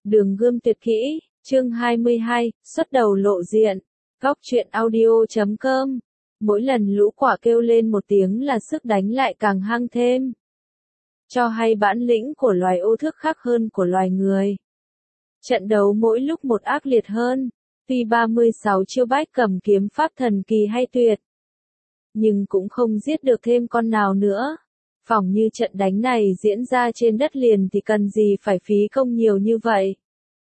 Đường Gươm Tuyệt Kỹ, chương 22, xuất đầu lộ diện. Góc truyện audio.com. Mỗi lần lũ quả kêu lên một tiếng là sức đánh lại càng hăng thêm. Cho hay bản lĩnh của loài ô thước khác hơn của loài người. Trận đấu mỗi lúc một ác liệt hơn, tuy 36 chiêu bách cầm kiếm pháp thần kỳ hay tuyệt, nhưng cũng không giết được thêm con nào nữa. Phỏng như trận đánh này diễn ra trên đất liền thì cần gì phải phí công nhiều như vậy.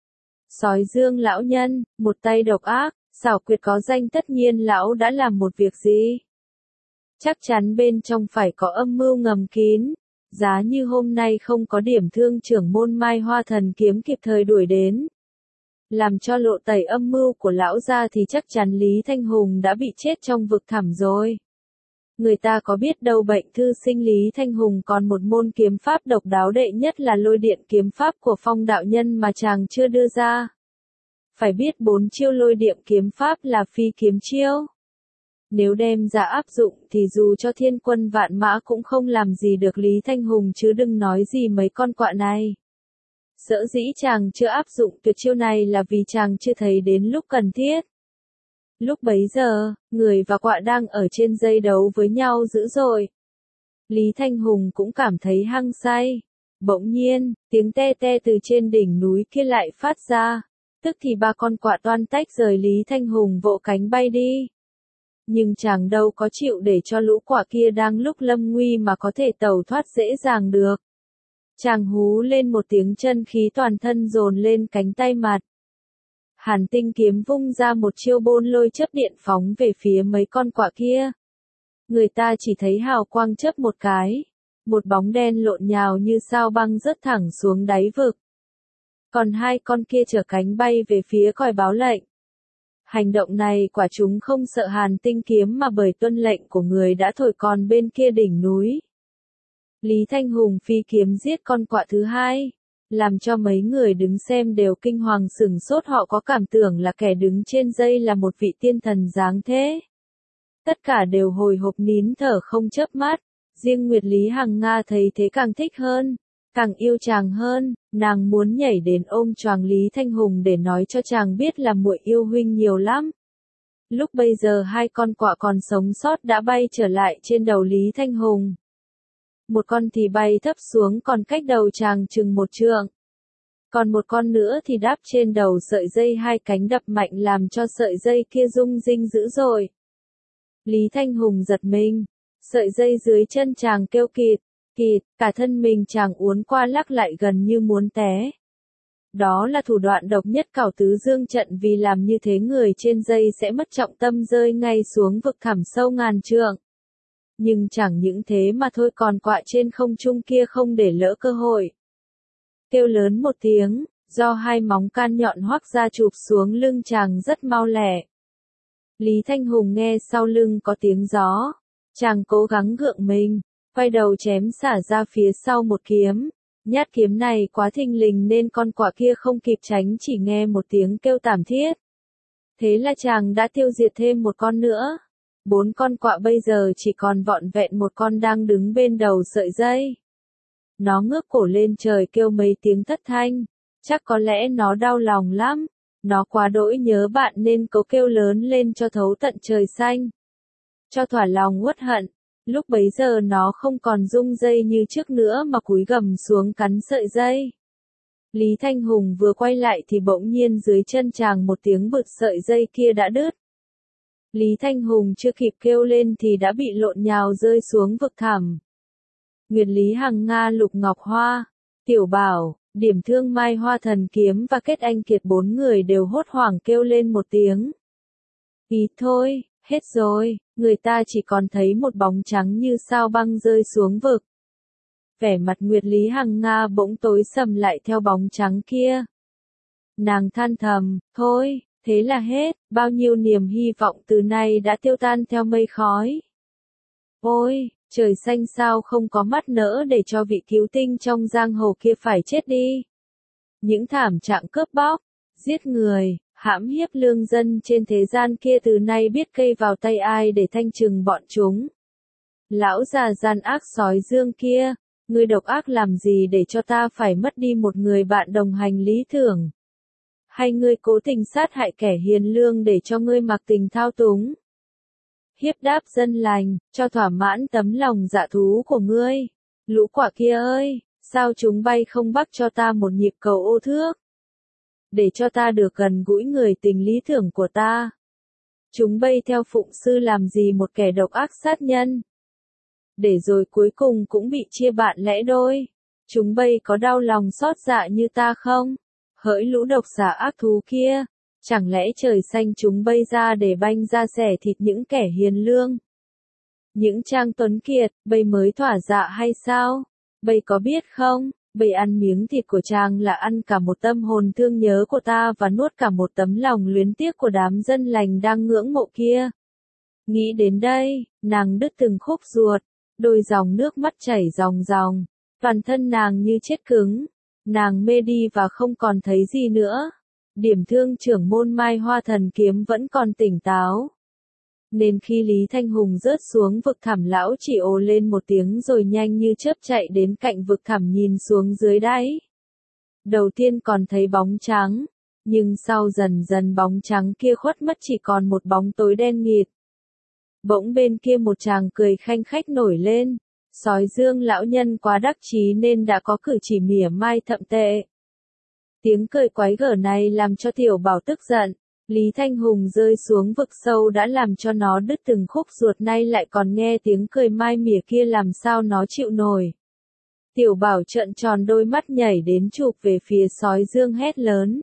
Sói Dương lão nhân, một tay độc ác, xảo quyệt có danh, tất nhiên lão đã làm một việc gì. Chắc chắn bên trong phải có âm mưu ngầm kín. Giá như hôm nay không có điểm thương trưởng môn Mai Hoa Thần Kiếm kịp thời đuổi đến, làm cho lộ tẩy âm mưu của lão ra, thì chắc chắn Lý Thanh Hùng đã bị chết trong vực thẳm rồi. Người ta có biết đâu bệnh thư sinh Lý Thanh Hùng còn một môn kiếm pháp độc đáo đệ nhất là lôi điện kiếm pháp của Phong đạo nhân mà chàng chưa đưa ra. Phải biết 4 chiêu lôi điện kiếm pháp là phi kiếm chiêu. Nếu đem ra áp dụng thì dù cho thiên quân vạn mã cũng không làm gì được Lý Thanh Hùng, chứ đừng nói gì mấy con quạ này. Sở dĩ chàng chưa áp dụng tuyệt chiêu này là vì chàng chưa thấy đến lúc cần thiết. Lúc bấy giờ, người và quạ đang ở trên dây đấu với nhau dữ dội. Lý Thanh Hùng cũng cảm thấy hăng say. Bỗng nhiên, tiếng te te từ trên đỉnh núi kia lại phát ra. Tức thì 3 con quạ toan tách rời Lý Thanh Hùng, vỗ cánh bay đi. Nhưng chàng đâu có chịu để cho lũ quạ kia đang lúc lâm nguy mà có thể tẩu thoát dễ dàng được. Chàng hú lên một tiếng, chân khí toàn thân dồn lên cánh tay mặt. Hàn Tinh kiếm vung ra một chiêu bôn lôi chớp điện phóng về phía mấy con quạ kia. Người ta chỉ thấy hào quang chớp một cái, một bóng đen lộn nhào như sao băng rớt thẳng xuống đáy vực. Còn 2 con kia chở cánh bay về phía còi báo lệnh. Hành động này quả chúng không sợ Hàn Tinh kiếm mà bởi tuân lệnh của người đã thổi còn bên kia đỉnh núi. Lý Thanh Hùng phi kiếm giết con quạ thứ 2, làm cho mấy người đứng xem đều kinh hoàng sửng sốt, họ có cảm tưởng là kẻ đứng trên dây là một vị tiên thần dáng thế. Tất cả đều hồi hộp nín thở không chớp mắt, riêng Nguyệt Lý Hằng Nga thấy thế càng thích hơn, càng yêu chàng hơn, nàng muốn nhảy đến ôm choàng Lý Thanh Hùng để nói cho chàng biết là muội yêu huynh nhiều lắm. Lúc bây giờ 2 con quạ còn sống sót đã bay trở lại trên đầu Lý Thanh Hùng. Một con thì bay thấp xuống còn cách đầu chàng chừng 1 trượng. Còn một con nữa thì đáp trên đầu sợi dây, 2 cánh đập mạnh làm cho sợi dây kia rung rinh dữ dội. Lý Thanh Hùng giật mình, sợi dây dưới chân chàng kêu kịt, kịt, cả thân mình chàng uốn qua lắc lại gần như muốn té. Đó là thủ đoạn độc nhất Cảo Tứ Dương trận, vì làm như thế người trên dây sẽ mất trọng tâm rơi ngay xuống vực thẳm sâu ngàn trượng. Nhưng chẳng những thế mà thôi, còn quạ trên không trung kia không để lỡ cơ hội. Kêu lớn một tiếng, do 2 móng can nhọn hoắc ra chụp xuống lưng chàng rất mau lẹ. Lý Thanh Hùng nghe sau lưng có tiếng gió, chàng cố gắng gượng mình, quay đầu chém xả ra phía sau một kiếm. Nhát kiếm này quá thình lình nên con quạ kia không kịp tránh, chỉ nghe một tiếng kêu thảm thiết. Thế là chàng đã tiêu diệt thêm một con nữa. 4 con quạ bây giờ chỉ còn vọn vẹn một con đang đứng bên đầu sợi dây. Nó ngước cổ lên trời kêu mấy tiếng thất thanh, chắc có lẽ nó đau lòng lắm. Nó quá đỗi nhớ bạn nên cố kêu lớn lên cho thấu tận trời xanh, cho thỏa lòng uất hận. Lúc bấy giờ nó không còn rung dây như trước nữa mà cúi gầm xuống cắn sợi dây. Lý Thanh Hùng vừa quay lại thì bỗng nhiên dưới chân chàng một tiếng bực, sợi dây kia đã đứt. Lý Thanh Hùng chưa kịp kêu lên thì đã bị lộn nhào rơi xuống vực thẳm. Nguyệt Lý Hằng Nga, Lục Ngọc Hoa, Tiểu Bảo, Điểm Thương Mai Hoa Thần Kiếm và Kết Anh Kiệt, 4 người đều hốt hoảng kêu lên một tiếng. Ý thôi, hết rồi, người ta chỉ còn thấy một bóng trắng như sao băng rơi xuống vực. Vẻ mặt Nguyệt Lý Hằng Nga bỗng tối sầm lại theo bóng trắng kia. Nàng than thầm, thôi, thế là hết, bao nhiêu niềm hy vọng từ nay đã tiêu tan theo mây khói. Ôi, trời xanh, sao không có mắt nỡ để cho vị cứu tinh trong giang hồ kia phải chết đi. Những thảm trạng cướp bóc, giết người, hãm hiếp lương dân trên thế gian kia từ nay biết cây vào tay ai để thanh trừng bọn chúng. Lão già gian ác sói Dương kia, Ngươi độc ác làm gì để cho ta phải mất đi một người bạn đồng hành lý tưởng? Hay ngươi cố tình sát hại kẻ hiền lương để cho ngươi mặc tình thao túng? Hiếp đáp dân lành, cho thỏa mãn tấm lòng dạ thú của ngươi. Lũ quả kia ơi, sao chúng bay không bắt cho ta một nhịp cầu ô thước? Để cho ta được gần gũi người tình lý tưởng của ta. Chúng bay theo phụng sư làm gì một kẻ độc ác sát nhân? Để rồi cuối cùng cũng bị chia bạn lẽ đôi. Chúng bay có đau lòng xót dạ như ta không? Hỡi lũ độc xà ác thú kia, chẳng lẽ trời xanh chúng bay ra để banh ra xẻ thịt những kẻ hiền lương? Những trang tuấn kiệt, bay mới thỏa dạ hay sao? Bay có biết không, bay ăn miếng thịt của chàng là ăn cả một tâm hồn thương nhớ của ta và nuốt cả một tấm lòng luyến tiếc của đám dân lành đang ngưỡng mộ kia. Nghĩ đến đây, nàng đứt từng khúc ruột, đôi dòng nước mắt chảy ròng ròng, toàn thân nàng như chết cứng, nàng mê đi và không còn thấy gì nữa. Điểm thương trưởng môn Mai Hoa Thần Kiếm vẫn còn tỉnh táo. Nên khi Lý Thanh Hùng rớt xuống vực thẳm, lão chỉ ồ lên một tiếng rồi nhanh như chớp chạy đến cạnh vực thẳm nhìn xuống dưới đáy. Đầu tiên còn thấy bóng trắng, nhưng sau dần dần bóng trắng kia khuất mất, chỉ còn một bóng tối đen nghịt. Bỗng bên kia một chàng cười khanh khách nổi lên. Sói Dương lão nhân quá đắc chí nên đã có cử chỉ mỉa mai thậm tệ. Tiếng cười quái gở này làm cho Tiểu Bảo tức giận. Lý Thanh Hùng rơi xuống vực sâu đã làm cho nó đứt từng khúc ruột, nay lại còn nghe tiếng cười mai mỉa kia, làm sao nó chịu nổi. Tiểu Bảo trợn tròn đôi mắt nhảy đến chụp về phía Sói Dương hét lớn.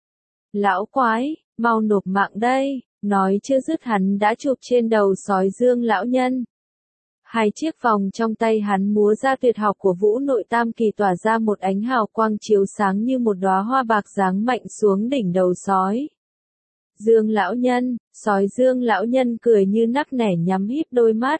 Lão quái, mau nộp mạng đây, nói chưa dứt hắn đã chụp trên đầu Sói Dương lão nhân. Hai chiếc vòng trong tay hắn múa ra tuyệt học của Vũ Nội Tam Kỳ, tỏa ra một ánh hào quang chiếu sáng như một đóa hoa bạc giáng mạnh xuống đỉnh đầu sói Dương lão nhân. Sói Dương lão nhân cười như nắc nẻ nhắm híp đôi mắt.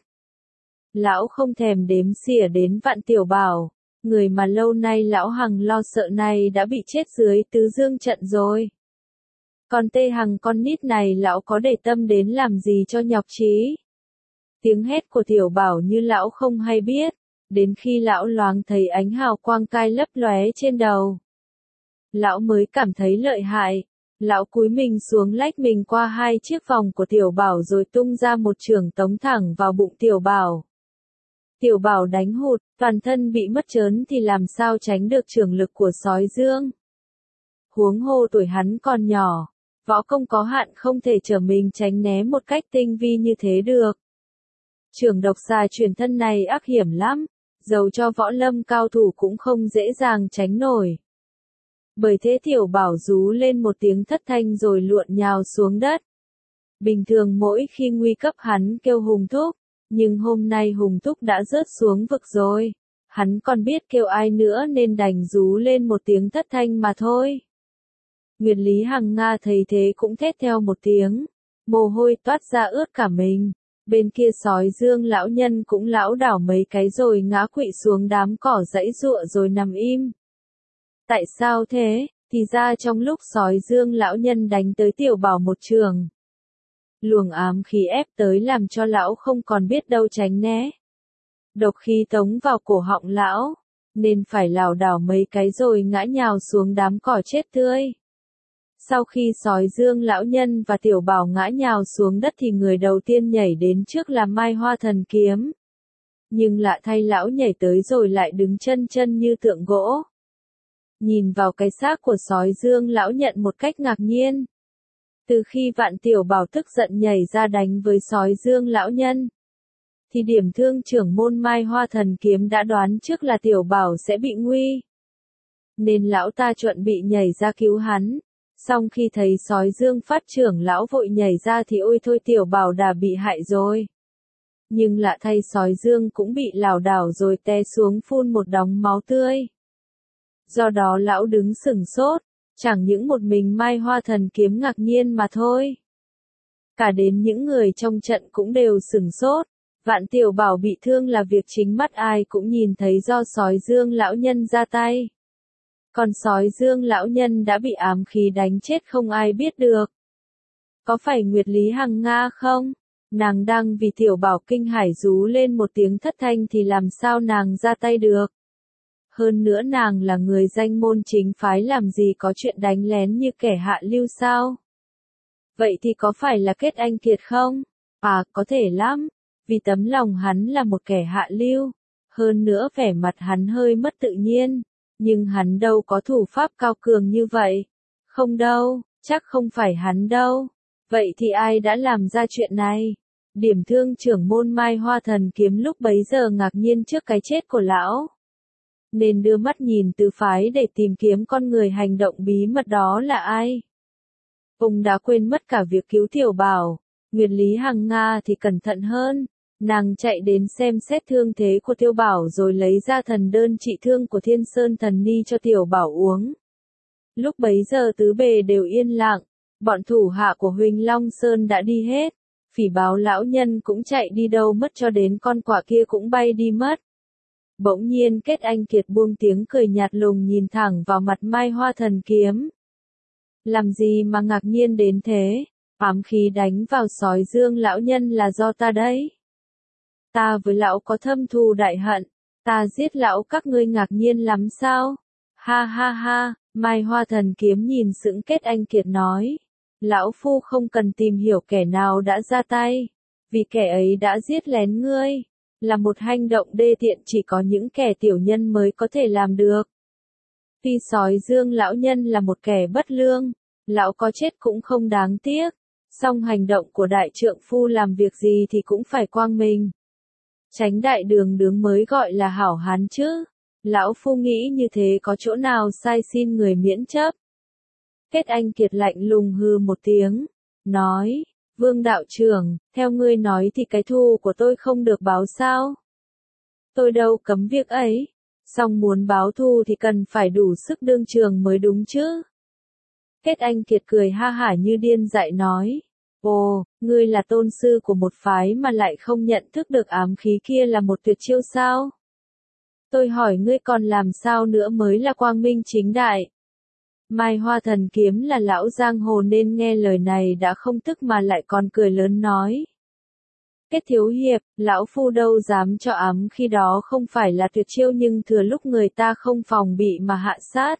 Lão không thèm đếm xỉa đến Vạn Tiểu Bảo, người mà lâu nay lão hằng lo sợ này đã bị chết dưới Tứ Dương trận rồi. Còn Tê Hằng con nít này lão có để tâm đến làm gì cho nhọc trí. Tiếng hét của Tiểu Bảo như lão không hay biết, đến khi lão loáng thấy ánh hào quang cai lấp lóe trên đầu. Lão mới cảm thấy lợi hại, lão cúi mình xuống lách mình qua hai chiếc vòng của Tiểu Bảo rồi tung ra một chưởng tống thẳng vào bụng Tiểu Bảo. Tiểu Bảo đánh hụt, toàn thân bị mất trớn thì làm sao tránh được chưởng lực của Sói Dương. Huống hồ tuổi hắn còn nhỏ, võ công có hạn, không thể trở mình tránh né một cách tinh vi như thế được. Chưởng độc xà truyền thân này ác hiểm lắm, dầu cho võ lâm cao thủ cũng không dễ dàng tránh nổi. Bởi thế Tiểu Bảo rú lên một tiếng thất thanh rồi luộn nhào xuống đất. Bình thường mỗi khi nguy cấp hắn kêu Hùng Thúc, nhưng hôm nay Hùng Thúc đã rớt xuống vực rồi. Hắn còn biết kêu ai nữa nên đành rú lên một tiếng thất thanh mà thôi. Nguyệt Lý Hằng Nga thấy thế cũng thét theo một tiếng, mồ hôi toát ra ướt cả mình. Bên kia Sói Dương lão nhân cũng lảo đảo mấy cái rồi ngã quỵ xuống đám cỏ giãy giụa rồi nằm im. Tại sao thế? Thì ra trong lúc Sói Dương lão nhân đánh tới Tiểu Bảo một trường, luồng ám khí ép tới làm cho lão không còn biết đâu tránh né. Độc khí tống vào cổ họng lão, nên phải lảo đảo mấy cái rồi ngã nhào xuống đám cỏ chết tươi. Sau khi Sói Dương lão nhân và Tiểu Bảo ngã nhào xuống đất thì người đầu tiên nhảy đến trước là Mai Hoa Thần Kiếm. Nhưng lạ thay, lão nhảy tới rồi lại đứng chân chân như tượng gỗ. Nhìn vào cái xác của Sói Dương lão nhận một cách ngạc nhiên. Từ khi Vạn Tiểu Bảo tức giận nhảy ra đánh với Sói Dương lão nhân, thì điểm thương trưởng môn Mai Hoa Thần Kiếm đã đoán trước là Tiểu Bảo sẽ bị nguy. Nên lão ta chuẩn bị nhảy ra cứu hắn. Xong khi thấy Sói Dương phát trưởng, lão vội nhảy ra thì ôi thôi, Tiểu Bảo đã bị hại rồi. Nhưng lạ thay Sói Dương cũng bị lảo đảo rồi té xuống phun một đống máu tươi. Do đó lão đứng sửng sốt, chẳng những một mình Mai Hoa Thần Kiếm ngạc nhiên mà thôi. Cả đến những người trong trận cũng đều sửng sốt. Vạn Tiểu Bảo bị thương là việc chính mắt ai cũng nhìn thấy do Sói Dương lão nhân ra tay. Còn Sói Dương lão nhân đã bị ám khí đánh chết không ai biết được. Có phải Nguyệt Lý Hằng Nga không? Nàng đang vì Tiểu Bảo kinh hãi rú lên một tiếng thất thanh thì làm sao nàng ra tay được. Hơn nữa nàng là người danh môn chính phái, làm gì có chuyện đánh lén như kẻ hạ lưu sao? Vậy thì có phải là Kết Anh Kiệt không? À, có thể lắm, vì tấm lòng hắn là một kẻ hạ lưu, hơn nữa vẻ mặt hắn hơi mất tự nhiên, nhưng hắn đâu có thủ pháp cao cường như vậy. Không đâu, chắc không phải hắn đâu. Vậy thì ai đã làm ra chuyện này? Điểm thương trưởng môn Mai Hoa Thần Kiếm lúc bấy giờ ngạc nhiên trước cái chết của lão, nên đưa mắt nhìn tứ phái để tìm kiếm con người hành động bí mật đó là ai. Ông đã quên mất cả việc cứu Tiểu Bảo. Nguyệt Lý Hằng Nga thì cẩn thận hơn, nàng chạy đến xem xét thương thế của Tiểu Bảo rồi lấy ra thần đơn trị thương của Thiên Sơn Thần Ni cho Tiểu Bảo uống. Lúc bấy giờ tứ bề đều yên lặng, bọn thủ hạ của Huỳnh Long Sơn đã đi hết, Phỉ Báo lão nhân cũng chạy đi đâu mất, cho đến con quạ kia cũng bay đi mất. Bỗng nhiên Kết Anh Kiệt buông tiếng cười nhạt lùng nhìn thẳng vào mặt Mai Hoa Thần Kiếm. Làm gì mà ngạc nhiên đến thế? Ám khí đánh vào Sói Dương lão nhân là do ta đấy. Ta với lão có thâm thù đại hận, ta giết lão các ngươi ngạc nhiên lắm sao? Ha ha ha, Mai Hoa Thần Kiếm nhìn sững Kết Anh Kiệt nói. Lão phu không cần tìm hiểu kẻ nào đã ra tay, vì kẻ ấy đã giết lén ngươi, là một hành động đê tiện chỉ có những kẻ tiểu nhân mới có thể làm được. Tuy Sói Dương lão nhân là một kẻ bất lương, lão có chết cũng không đáng tiếc, song hành động của đại trượng phu làm việc gì thì cũng phải quang minh. Tránh đại đường đứng mới gọi là hảo hán chứ. Lão phu nghĩ như thế có chỗ nào sai, xin người miễn chấp. Kết Anh Kiệt lạnh lùng hừ một tiếng, nói, Vương đạo trưởng, theo ngươi nói thì cái thù của tôi không được báo sao? Tôi đâu cấm việc ấy, song muốn báo thù thì cần phải đủ sức đương trường mới đúng chứ. Kết Anh Kiệt cười ha hả như điên dại nói, ồ, ngươi là tôn sư của một phái mà lại không nhận thức được ám khí kia là một tuyệt chiêu sao? Tôi hỏi ngươi còn làm sao nữa mới là quang minh chính đại? Mai Hoa Thần Kiếm là lão giang hồ nên nghe lời này đã không tức mà lại còn cười lớn nói. Kết thiếu hiệp, lão phu đâu dám cho ám khi đó không phải là tuyệt chiêu, nhưng thừa lúc người ta không phòng bị mà hạ sát.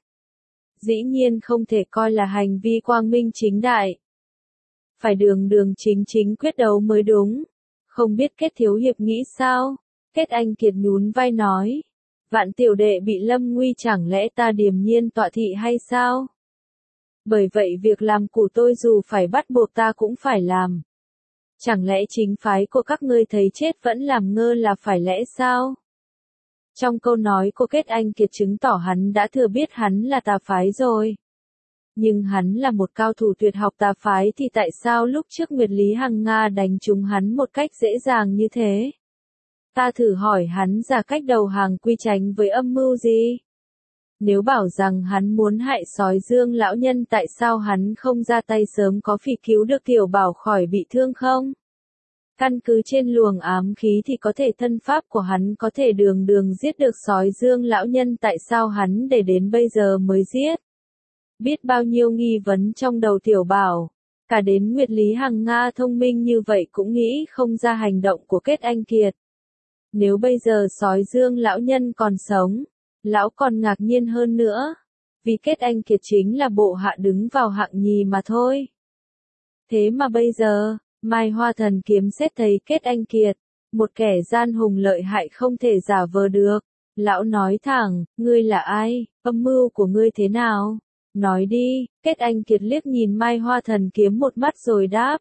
Dĩ nhiên không thể coi là hành vi quang minh chính đại. Phải đường đường chính chính quyết đấu mới đúng. Không biết Kết thiếu hiệp nghĩ sao? Kết Anh Kiệt nhún vai nói. Vạn tiểu đệ bị lâm nguy, chẳng lẽ ta điềm nhiên tọa thị hay sao? Bởi vậy việc làm của tôi dù phải bắt buộc ta cũng phải làm. Chẳng lẽ chính phái của các ngươi thấy chết vẫn làm ngơ là phải lẽ sao? Trong câu nói của Kết Anh Kiệt chứng tỏ hắn đã thừa biết hắn là tà phái rồi. Nhưng hắn là một cao thủ tuyệt học tà phái thì tại sao lúc trước Nguyệt Lý Hằng Nga đánh trúng hắn một cách dễ dàng như thế? Ta thử hỏi hắn ra cách đầu hàng quy tránh với âm mưu gì? Nếu bảo rằng hắn muốn hại Sói Dương lão nhân, tại sao hắn không ra tay sớm, có Phỉ cứu được Tiểu Bảo khỏi bị thương không? Căn cứ trên luồng ám khí thì có thể thân pháp của hắn có thể đường đường giết được Sói Dương lão nhân, tại sao hắn để đến bây giờ mới giết? Biết bao nhiêu nghi vấn trong đầu Tiểu Bảo, cả đến Nguyệt Lý Hằng Nga thông minh như vậy cũng nghĩ không ra hành động của Kết Anh Kiệt. Nếu bây giờ Sói Dương lão nhân còn sống, lão còn ngạc nhiên hơn nữa, vì Kết Anh Kiệt chính là bộ hạ đứng vào hạng nhì mà thôi. Thế mà bây giờ, Mai Hoa Thần Kiếm xét thấy Kết Anh Kiệt, một kẻ gian hùng lợi hại không thể giả vờ được. Lão nói thẳng, ngươi là ai, âm mưu của ngươi thế nào? Nói đi. Kết Anh Kiệt liếc nhìn Mai Hoa Thần Kiếm một mắt rồi đáp.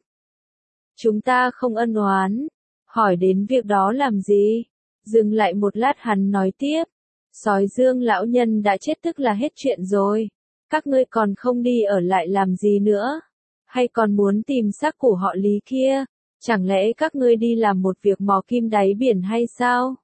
Chúng ta không ân oán. Hỏi đến việc đó làm gì? Dừng lại một lát hắn nói tiếp. Sói Dương lão nhân đã chết tức là hết chuyện rồi. Các ngươi còn không đi ở lại làm gì nữa? Hay còn muốn tìm xác của họ Lý kia? Chẳng lẽ các ngươi đi làm một việc mò kim đáy biển hay sao?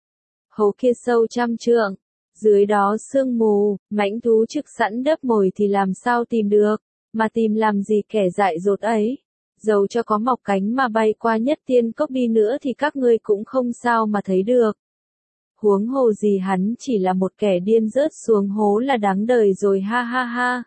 Hố kia sâu trăm trượng, dưới đó sương mù, mãnh thú trực sẵn đớp mồi thì làm sao tìm được, mà tìm làm gì kẻ dại dột ấy. Dầu cho có mọc cánh mà bay qua Nhất Tiên Cốc đi nữa thì các ngươi cũng không sao mà thấy được. Huống hồ gì hắn chỉ là một kẻ điên rớt xuống hố là đáng đời rồi, ha ha ha.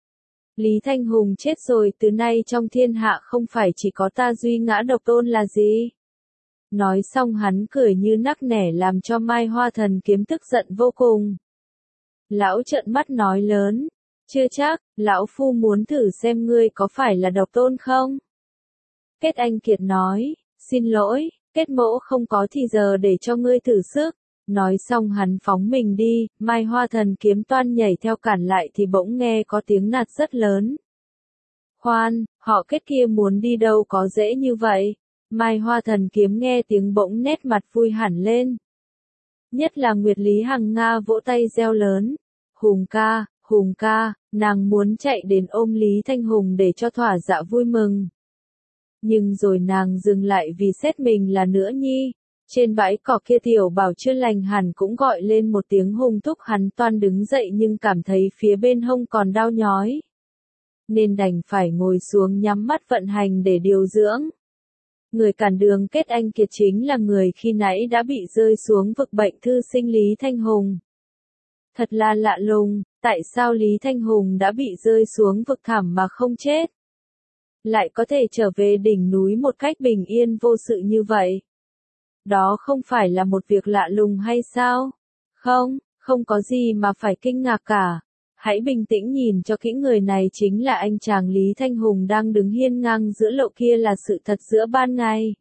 Lý Thanh Hùng chết rồi, từ nay trong thiên hạ không phải chỉ có ta duy ngã độc tôn là gì? Nói xong hắn cười như nắc nẻ làm cho Mai Hoa Thần Kiếm tức giận vô cùng. Lão trợn mắt nói lớn. Chưa chắc, lão phu muốn thử xem ngươi có phải là độc tôn không? Kết Anh Kiệt nói, xin lỗi, Kết mỗ không có thì giờ để cho ngươi thử sức. Nói xong hắn phóng mình đi, Mai Hoa Thần kiếm toan nhảy theo cản lại thì bỗng nghe có tiếng nạt rất lớn. Khoan, họ Kết kia muốn đi đâu có dễ như vậy. Mai Hoa Thần kiếm nghe tiếng bỗng nét mặt vui hẳn lên. Nhất là Nguyệt Lý Hằng Nga vỗ tay reo lớn. Hùng ca, nàng muốn chạy đến ôm Lý Thanh Hùng để cho thỏa dạ vui mừng. Nhưng rồi nàng dừng lại vì xét mình là nữ nhi. Trên bãi cỏ kia Tiểu Bảo chưa lành hẳn cũng gọi lên một tiếng hung thúc, hắn toan đứng dậy nhưng cảm thấy phía bên hông còn đau nhói. Nên đành phải ngồi xuống nhắm mắt vận hành để điều dưỡng. Người cản đường Kết Anh Kiệt chính là người khi nãy đã bị rơi xuống vực bệnh thư sinh Lý Thanh Hùng. Thật là lạ lùng, tại sao Lý Thanh Hùng đã bị rơi xuống vực thẳm mà không chết? Lại có thể trở về đỉnh núi một cách bình yên vô sự như vậy? Đó không phải là một việc lạ lùng hay sao? Không có gì mà phải kinh ngạc cả. Hãy bình tĩnh nhìn cho kỹ, người này chính là anh chàng Lý Thanh Hùng đang đứng hiên ngang giữa lộ kia là sự thật giữa ban ngày.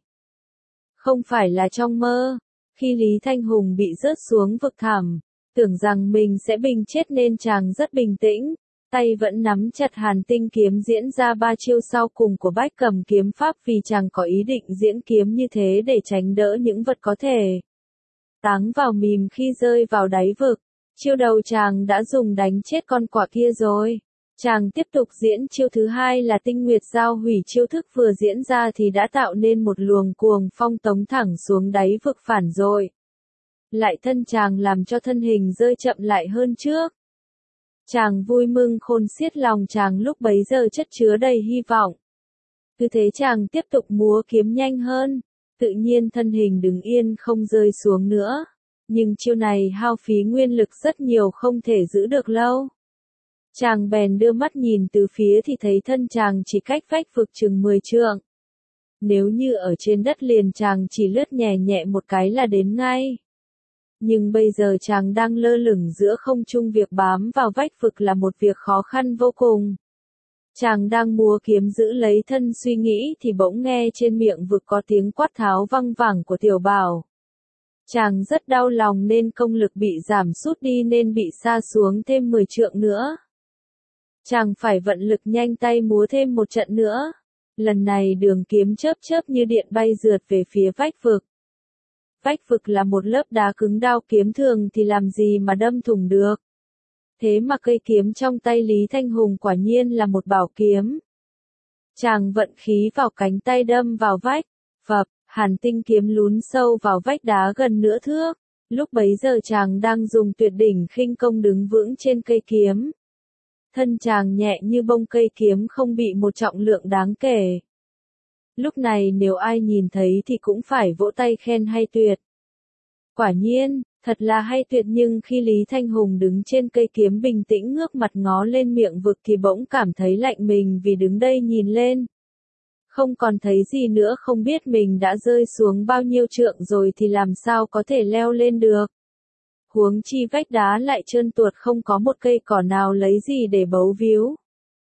Không phải là trong mơ. Khi Lý Thanh Hùng bị rớt xuống vực thẳm, tưởng rằng mình sẽ bình chết nên chàng rất bình tĩnh. Tay vẫn nắm chặt Hàn Tinh kiếm diễn ra 3 chiêu sau cùng của Bách Cầm kiếm pháp vì chàng có ý định diễn kiếm như thế để tránh đỡ những vật có thể táng vào mìm khi rơi vào đáy vực. Chiêu đầu chàng đã dùng đánh chết con quạ kia rồi. Chàng tiếp tục diễn chiêu thứ hai là Tinh Nguyệt Giao hủy, chiêu thức vừa diễn ra thì đã tạo nên một luồng cuồng phong tống thẳng xuống đáy vực phản rồi. Lại thân chàng làm cho thân hình rơi chậm lại hơn trước. Chàng vui mừng khôn xiết, lòng chàng lúc bấy giờ chất chứa đầy hy vọng. Cứ thế chàng tiếp tục múa kiếm nhanh hơn, tự nhiên thân hình đứng yên không rơi xuống nữa. Nhưng chiêu này hao phí nguyên lực rất nhiều, không thể giữ được lâu. Chàng bèn đưa mắt nhìn từ phía thì thấy thân chàng chỉ cách vách vực chừng 10 trượng. Nếu như ở trên đất liền chàng chỉ lướt nhẹ nhẹ một cái là đến ngay. Nhưng bây giờ chàng đang lơ lửng giữa không trung, việc bám vào vách vực là một việc khó khăn vô cùng. Chàng đang múa kiếm giữ lấy thân suy nghĩ thì bỗng nghe trên miệng vực có tiếng quát tháo văng vẳng của Tiểu Bảo. Chàng rất đau lòng nên công lực bị giảm sút đi nên bị sa xuống thêm 10 trượng nữa. Chàng phải vận lực nhanh tay múa thêm một trận nữa. Lần này đường kiếm chớp chớp như điện bay rượt về phía vách vực. Vách vực là một lớp đá cứng, đao kiếm thường thì làm gì mà đâm thủng được. Thế mà cây kiếm trong tay Lý Thanh Hùng quả nhiên là một bảo kiếm. Chàng vận khí vào cánh tay đâm vào vách, phập, Hàn Tinh kiếm lún sâu vào vách đá gần nửa thước. Lúc bấy giờ chàng đang dùng tuyệt đỉnh khinh công đứng vững trên cây kiếm. Thân chàng nhẹ như bông, cây kiếm không bị một trọng lượng đáng kể. Lúc này nếu ai nhìn thấy thì cũng phải vỗ tay khen hay tuyệt. Quả nhiên, thật là hay tuyệt, nhưng khi Lý Thanh Hùng đứng trên cây kiếm bình tĩnh ngước mặt ngó lên miệng vực thì bỗng cảm thấy lạnh mình vì đứng đây nhìn lên. Không còn thấy gì nữa, không biết mình đã rơi xuống bao nhiêu trượng rồi thì làm sao có thể leo lên được. Huống chi vách đá lại trơn tuột, không có một cây cỏ nào lấy gì để bấu víu.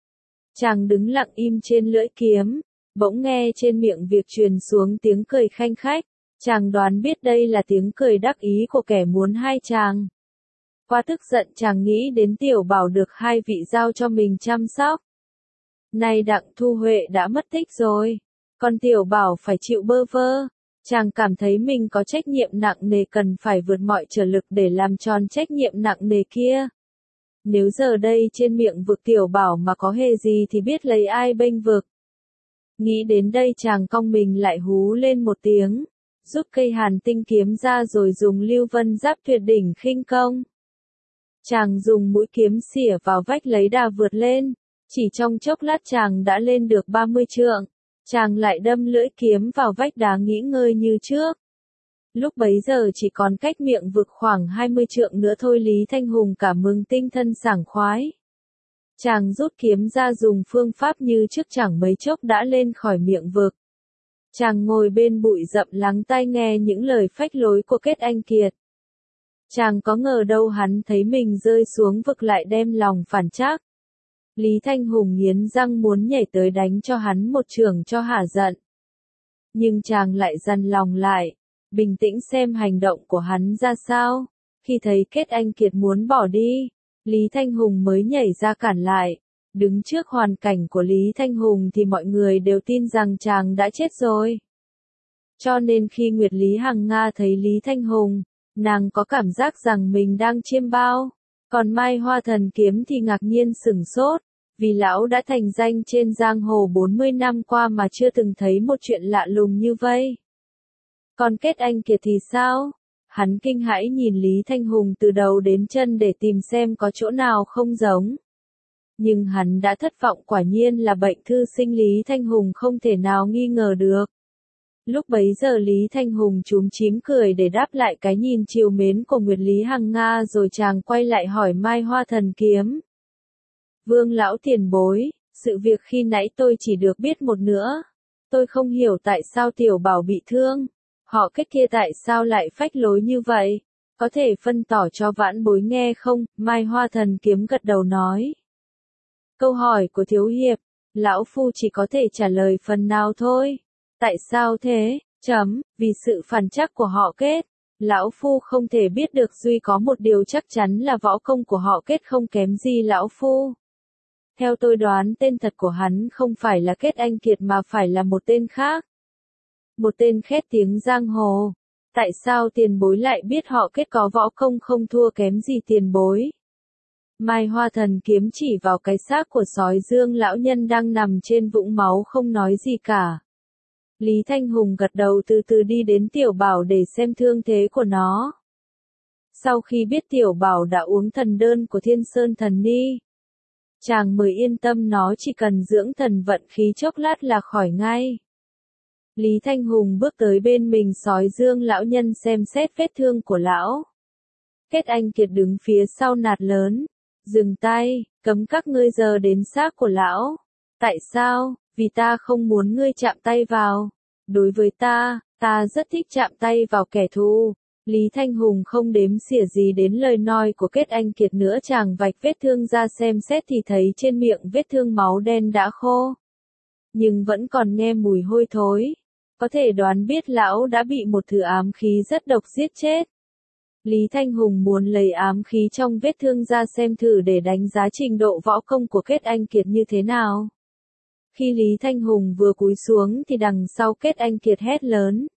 Chàng đứng lặng im trên lưỡi kiếm, bỗng nghe trên miệng việc truyền xuống tiếng cười khanh khách. Chàng đoán biết đây là tiếng cười đắc ý của kẻ muốn hai chàng. Qua tức giận chàng nghĩ đến Tiểu Bảo được hai vị giao cho mình chăm sóc. Nay Đặng Thu Huệ đã mất tích rồi, còn Tiểu Bảo phải chịu bơ vơ. Chàng cảm thấy mình có trách nhiệm nặng nề, cần phải vượt mọi trở lực để làm tròn trách nhiệm nặng nề kia. Nếu giờ đây trên miệng vực Tiểu Bảo mà có hề gì thì biết lấy ai bênh vực. Nghĩ đến đây chàng cong mình lại hú lên một tiếng, rút cây Hàn Tinh kiếm ra rồi dùng Lưu Vân Giáp tuyệt đỉnh khinh công. Chàng dùng mũi kiếm xỉa vào vách lấy đà vượt lên, chỉ trong chốc lát chàng đã lên được 30 trượng. Chàng lại đâm lưỡi kiếm vào vách đá nghỉ ngơi như trước. Lúc bấy giờ chỉ còn cách miệng vực khoảng 20 trượng nữa thôi. Lý Thanh Hùng cảm mừng tinh thần sảng khoái. Chàng rút kiếm ra dùng phương pháp như trước, chẳng mấy chốc đã lên khỏi miệng vực. Chàng ngồi bên bụi rậm lắng tai nghe những lời phách lối của Kết Anh Kiệt. Chàng có ngờ đâu hắn thấy mình rơi xuống vực lại đem lòng phản trắc. Lý Thanh Hùng nghiến răng muốn nhảy tới đánh cho hắn một chưởng cho hả giận. Nhưng chàng lại dằn lòng lại, bình tĩnh xem hành động của hắn ra sao. Khi thấy Kết Anh Kiệt muốn bỏ đi, Lý Thanh Hùng mới nhảy ra cản lại. Đứng trước hoàn cảnh của Lý Thanh Hùng thì mọi người đều tin rằng chàng đã chết rồi. Cho nên khi Nguyệt Lý Hằng Nga thấy Lý Thanh Hùng, nàng có cảm giác rằng mình đang chiêm bao. Còn Mai Hoa Thần Kiếm thì ngạc nhiên sửng sốt, vì lão đã thành danh trên giang hồ 40 năm qua mà chưa từng thấy một chuyện lạ lùng như vậy. Còn Kết Anh Kiệt thì sao? Hắn kinh hãi nhìn Lý Thanh Hùng từ đầu đến chân để tìm xem có chỗ nào không giống. Nhưng hắn đã thất vọng, quả nhiên là bệnh thư sinh Lý Thanh Hùng không thể nào nghi ngờ được. Lúc bấy giờ Lý Thanh Hùng chúm chím cười để đáp lại cái nhìn trìu mến của Nguyệt Lý Hằng Nga, rồi chàng quay lại hỏi Mai Hoa Thần Kiếm. Vương lão tiền bối, sự việc khi nãy tôi chỉ được biết một nửa. Tôi không hiểu tại sao Tiểu Bảo bị thương. Họ Kết kia tại sao lại phách lối như vậy? Có thể phân tỏ cho vãn bối nghe không? Mai Hoa Thần Kiếm gật đầu nói. Câu hỏi của thiếu hiệp, lão phu chỉ có thể trả lời phần nào thôi. Tại sao thế? Vì sự phản trắc của họ Kết. Lão phu không thể biết được, duy có một điều chắc chắn là võ công của họ Kết không kém gì lão phu. Theo tôi đoán tên thật của hắn không phải là Kết Anh Kiệt mà phải là một tên khác. Một tên khét tiếng giang hồ. Tại sao tiền bối lại biết họ Kết có võ công không thua kém gì tiền bối? Mai Hoa Thần Kiếm chỉ vào cái xác của sói Dương lão nhân đang nằm trên vũng máu không nói gì cả. Lý Thanh Hùng gật đầu, từ từ đi đến Tiểu Bảo để xem thương thế của nó. Sau khi biết Tiểu Bảo đã uống thần đơn của Thiên Sơn Thần Ni, chàng mới yên tâm nó chỉ cần dưỡng thần vận khí chốc lát là khỏi ngay. Lý Thanh Hùng bước tới bên mình sói Dương lão nhân xem xét vết thương của lão. Kết Anh Kiệt đứng phía sau nạt lớn. Dừng tay, cấm các ngươi giờ đến xác của lão. Tại sao? Vì ta không muốn ngươi chạm tay vào. Đối với ta rất thích chạm tay vào kẻ thù. Lý Thanh Hùng không đếm xỉa gì đến lời nói của Kết Anh Kiệt nữa, chàng vạch vết thương ra xem xét thì thấy trên miệng vết thương máu đen đã khô. Nhưng vẫn còn nghe mùi hôi thối. Có thể đoán biết lão đã bị một thứ ám khí rất độc giết chết. Lý Thanh Hùng muốn lấy ám khí trong vết thương ra xem thử để đánh giá trình độ võ công của Kết Anh Kiệt như thế nào. Khi Lý Thanh Hùng vừa cúi xuống thì đằng sau Kết Anh Kiệt hét lớn.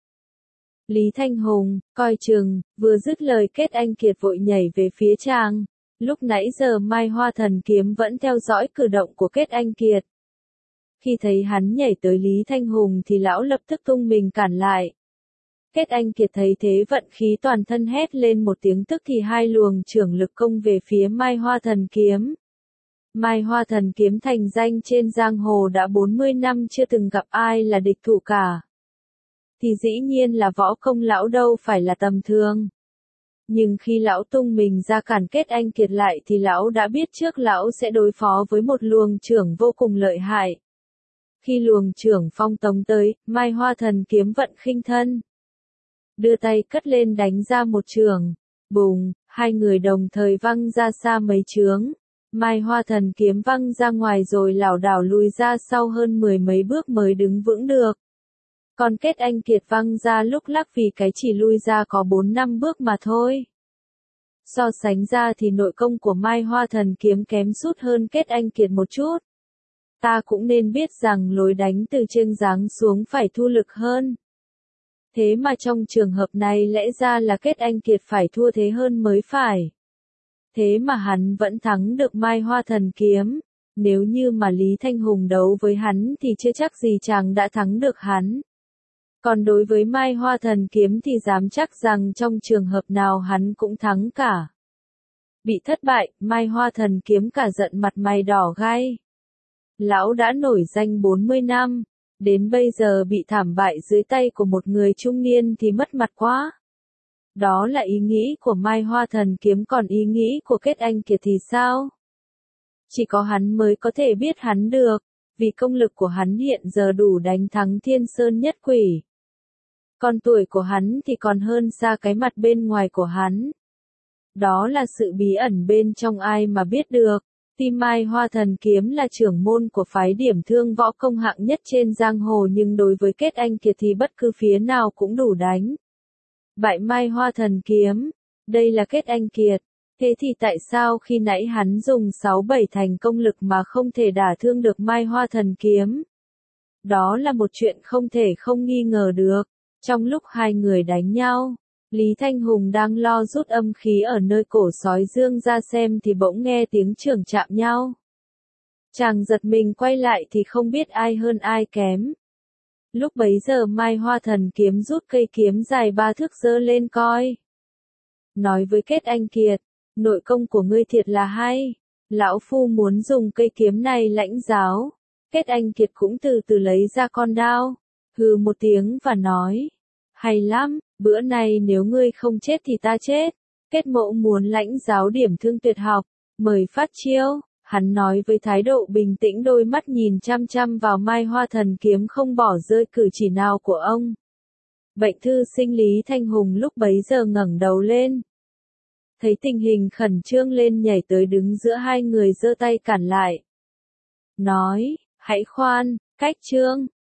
Lý Thanh Hùng, coi chừng, vừa dứt lời Kết Anh Kiệt vội nhảy về phía chàng. Lúc nãy giờ Mai Hoa Thần Kiếm vẫn theo dõi cử động của Kết Anh Kiệt. Khi thấy hắn nhảy tới Lý Thanh Hùng thì lão lập tức tung mình cản lại. Kết Anh Kiệt thấy thế vận khí toàn thân hét lên một tiếng, tức thì hai luồng chưởng lực công về phía Mai Hoa Thần Kiếm. Mai Hoa Thần Kiếm thành danh trên giang hồ đã 40 năm chưa từng gặp ai là địch thủ cả. Thì dĩ nhiên là võ công lão đâu phải là tầm thường. Nhưng khi lão tung mình ra cản Kết Anh Kiệt lại thì lão đã biết trước lão sẽ đối phó với một luồng chưởng vô cùng lợi hại. Khi luồng chưởng phong tống tới, Mai Hoa Thần Kiếm vận khinh thân. Đưa tay cất lên đánh ra một chưởng. Bùng, hai người đồng thời văng ra xa mấy chướng. Mai Hoa Thần Kiếm văng ra ngoài rồi lảo đảo lùi ra sau hơn 10 mấy bước mới đứng vững được. Còn Kết Anh Kiệt văng ra lúc lắc vì cái chỉ lui ra có 4-5 bước mà thôi. So sánh ra thì nội công của Mai Hoa Thần Kiếm kém sút hơn Kết Anh Kiệt một chút. Ta cũng nên biết rằng lối đánh từ trên giáng xuống phải thu lực hơn. Thế mà trong trường hợp này lẽ ra là Kết Anh Kiệt phải thua thế hơn mới phải. Thế mà hắn vẫn thắng được Mai Hoa Thần Kiếm. Nếu như mà Lý Thanh Hùng đấu với hắn thì chưa chắc gì chàng đã thắng được hắn. Còn đối với Mai Hoa Thần Kiếm thì dám chắc rằng trong trường hợp nào hắn cũng thắng cả. Bị thất bại, Mai Hoa Thần Kiếm cả giận mặt mày đỏ gai. Lão đã nổi danh 40 năm, đến bây giờ bị thảm bại dưới tay của một người trung niên thì mất mặt quá. Đó là ý nghĩ của Mai Hoa Thần Kiếm, còn ý nghĩ của Kết Anh Kiệt thì sao? Chỉ có hắn mới có thể biết hắn được, vì công lực của hắn hiện giờ đủ đánh thắng Thiên Sơn Nhất Quỷ. Còn tuổi của hắn thì còn hơn xa cái mặt bên ngoài của hắn. Đó là sự bí ẩn bên trong ai mà biết được. Tuy Mai Hoa Thần Kiếm là trưởng môn của phái điểm thương võ công hạng nhất trên giang hồ, nhưng đối với Kết Anh Kiệt thì bất cứ phía nào cũng đủ đánh bại Mai Hoa Thần Kiếm. Đây là Kết Anh Kiệt. Thế thì tại sao khi nãy hắn dùng 6-7 thành công lực mà không thể đả thương được Mai Hoa Thần Kiếm? Đó là một chuyện không thể không nghi ngờ được. Trong lúc hai người đánh nhau, Lý Thanh Hùng đang lo rút âm khí ở nơi cổ sói dương ra xem thì bỗng nghe tiếng chưởng chạm nhau. Chàng giật mình quay lại thì không biết ai hơn ai kém. Lúc bấy giờ Mai Hoa Thần Kiếm rút cây kiếm dài 3 thước giơ lên coi. Nói với Kết Anh Kiệt, nội công của ngươi thiệt là hay. Lão Phu muốn dùng cây kiếm này lãnh giáo. Kết Anh Kiệt cũng từ từ lấy ra con đao. Hừ một tiếng và nói. Hay lắm, bữa nay nếu ngươi không chết thì ta chết. Kết Mộ muốn lãnh giáo điểm thương tuyệt học. Mời phát chiêu. Hắn nói với thái độ bình tĩnh, đôi mắt nhìn chăm chăm vào Mai Hoa Thần Kiếm không bỏ rơi cử chỉ nào của ông. Bệnh thư sinh Lý Thanh Hùng lúc bấy giờ ngẩng đầu lên. Thấy tình hình khẩn trương lên nhảy tới đứng giữa hai người giơ tay cản lại. Nói, hãy khoan, Cách Trương,